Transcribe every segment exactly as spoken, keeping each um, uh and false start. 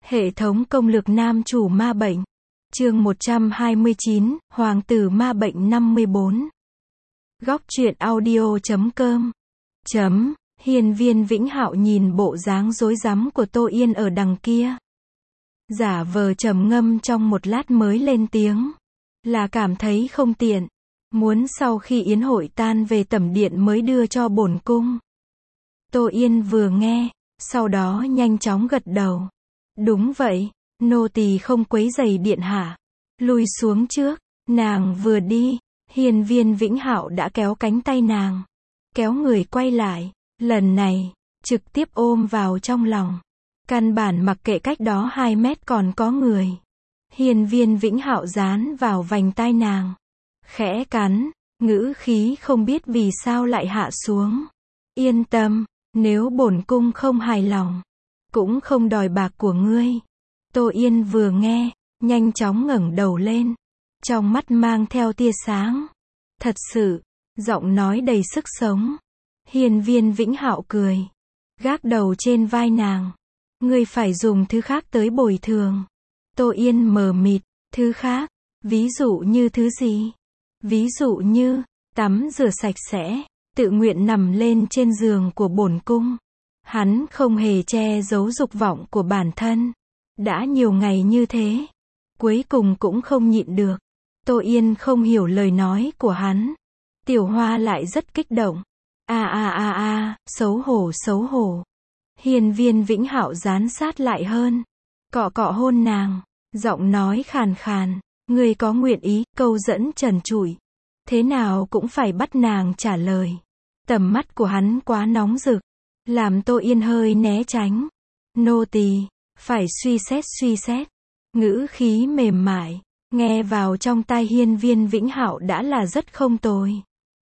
Hệ thống công lược nam chủ ma bệnh. Chương một trăm hai mươi chín, Hoàng tử ma bệnh năm mươi bốn. Góc truyện audio chấm com. Chấm, Hiên Viên Vĩnh Hạo nhìn bộ dáng rối rắm của Tô Yên ở đằng kia. Giả vờ trầm ngâm trong một lát mới lên tiếng. Là cảm thấy không tiện. Muốn sau khi yến hội tan về tẩm điện mới đưa cho bổn cung. Tô Yên vừa nghe, sau đó nhanh chóng gật đầu. Đúng vậy, nô tỳ không quấy rầy điện hạ. Lùi xuống trước, nàng vừa đi, Hiên Viên Vĩnh Hạo đã kéo cánh tay nàng. Kéo người quay lại, lần này, trực tiếp ôm vào trong lòng. Căn bản mặc kệ cách đó hai mét còn có người. Hiên Viên Vĩnh Hạo dán vào vành tai nàng. Khẽ cắn, ngữ khí không biết vì sao lại hạ xuống. Yên tâm, nếu bổn cung không hài lòng, cũng không đòi bạc của ngươi. Tô Yên vừa nghe, nhanh chóng ngẩng đầu lên. Trong mắt mang theo tia sáng. Thật sự, giọng nói đầy sức sống. Hiên Viên Vĩnh Hạo cười. Gác đầu trên vai nàng. Ngươi phải dùng thứ khác tới bồi thường. Tô Yên mờ mịt, thứ khác, ví dụ như thứ gì? Ví dụ như, tắm rửa sạch sẽ, tự nguyện nằm lên trên giường của bổn cung. Hắn không hề che giấu dục vọng của bản thân. Đã nhiều ngày như thế, cuối cùng cũng không nhịn được. Tô Yên không hiểu lời nói của hắn. Tiểu Hoa lại rất kích động. A a a a, xấu hổ xấu hổ. Hiên Viên Vĩnh Hạo dán sát lại hơn, cọ cọ hôn nàng, giọng nói khàn khàn, ngươi có nguyện ý, câu dẫn trần trụi. Thế nào cũng phải bắt nàng trả lời. Tầm mắt của hắn quá nóng rực, làm Tô Yên hơi né tránh. Nô tỳ phải suy xét suy xét. Ngữ khí mềm mại, nghe vào trong tai Hiên Viên Vĩnh Hạo đã là rất không tồi.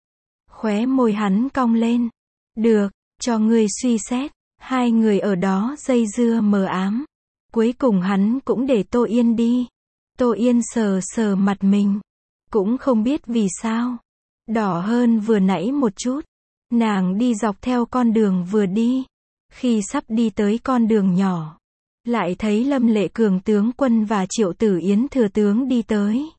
Khóe môi hắn cong lên. Được, cho ngươi suy xét. Hai người ở đó dây dưa mờ ám. Cuối cùng hắn cũng để Tô Yên đi. Tô Yên sờ sờ mặt mình. Cũng không biết vì sao. Đỏ hơn vừa nãy một chút. Nàng đi dọc theo con đường vừa đi. Khi sắp đi tới con đường nhỏ, lại thấy Lâm Lệ Cường tướng quân và Triệu Tử Yến thừa tướng đi tới.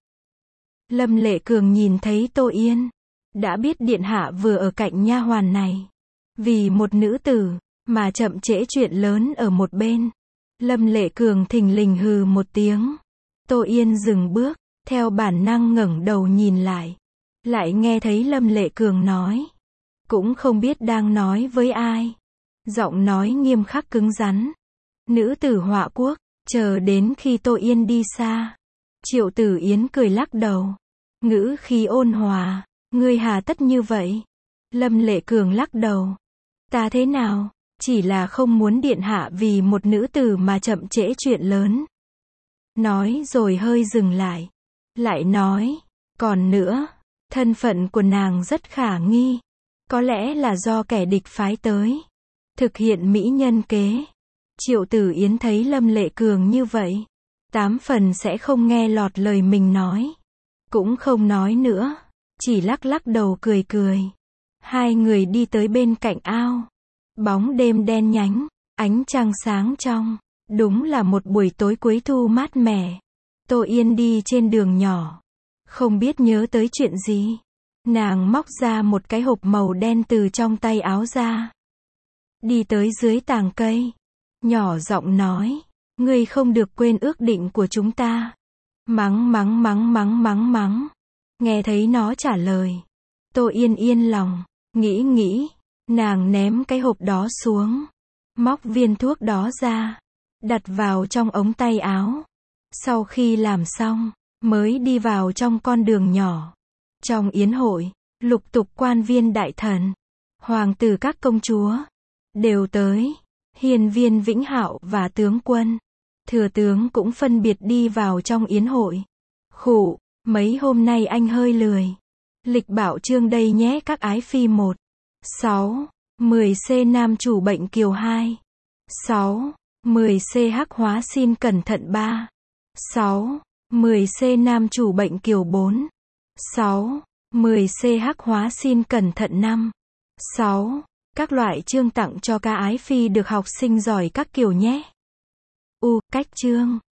Lâm Lệ Cường nhìn thấy Tô Yên, đã biết điện hạ vừa ở cạnh nha hoàn này. Vì một nữ tử, mà chậm trễ chuyện lớn ở một bên. Lâm Lệ Cường thình lình hừ một tiếng. Tô Yên dừng bước, theo bản năng ngẩng đầu nhìn lại. Lại nghe thấy Lâm Lệ Cường nói. Cũng không biết đang nói với ai. Giọng nói nghiêm khắc cứng rắn. Nữ tử họa quốc, chờ đến khi Tô Yên đi xa. Triệu Tử Yến cười lắc đầu. Ngữ khí ôn hòa, ngươi hà tất như vậy? Lâm Lệ Cường lắc đầu. Ta thế nào? Chỉ là không muốn điện hạ vì một nữ tử mà chậm trễ chuyện lớn. Nói rồi hơi dừng lại. Lại nói, còn nữa, thân phận của nàng rất khả nghi. Có lẽ là do kẻ địch phái tới. Thực hiện mỹ nhân kế. Triệu Tử Yến thấy Lâm Lệ Cường như vậy, tám phần sẽ không nghe lọt lời mình nói. Cũng không nói nữa, chỉ lắc lắc đầu cười cười. Hai người đi tới bên cạnh ao. Bóng đêm đen nhánh, ánh trăng sáng trong. Đúng là một buổi tối cuối thu mát mẻ. Tô Yên đi trên đường nhỏ. Không biết nhớ tới chuyện gì. Nàng móc ra một cái hộp màu đen từ trong tay áo ra. Đi tới dưới tàng cây. Nhỏ giọng nói. Ngươi không được quên ước định của chúng ta. Mắng mắng mắng mắng mắng mắng. Nghe thấy nó trả lời. Tô Yên yên lòng. Nghĩ nghĩ. Nàng ném cái hộp đó xuống. Móc viên thuốc đó ra. Đặt vào trong ống tay áo. Sau khi làm xong, mới đi vào trong con đường nhỏ. Trong yến hội, lục tục quan viên đại thần, hoàng tử các công chúa, đều tới. Hiên Viên Vĩnh Hạo và tướng quân, thừa tướng cũng phân biệt đi vào trong yến hội. Khụ, mấy hôm nay anh hơi lười. Lịch bảo chương đây nhé các ái phi. Một. sáu. mười C nam chủ bệnh kiều hai. sáu. mười C hắc hóa xin cẩn thận ba. sáu. mười C nam chủ bệnh kiều bốn. sáu. mười C hắc hóa xin cẩn thận năm. sáu. Các loại chương tặng cho ca ái phi được học sinh giỏi các kiểu nhé. U, cách chương.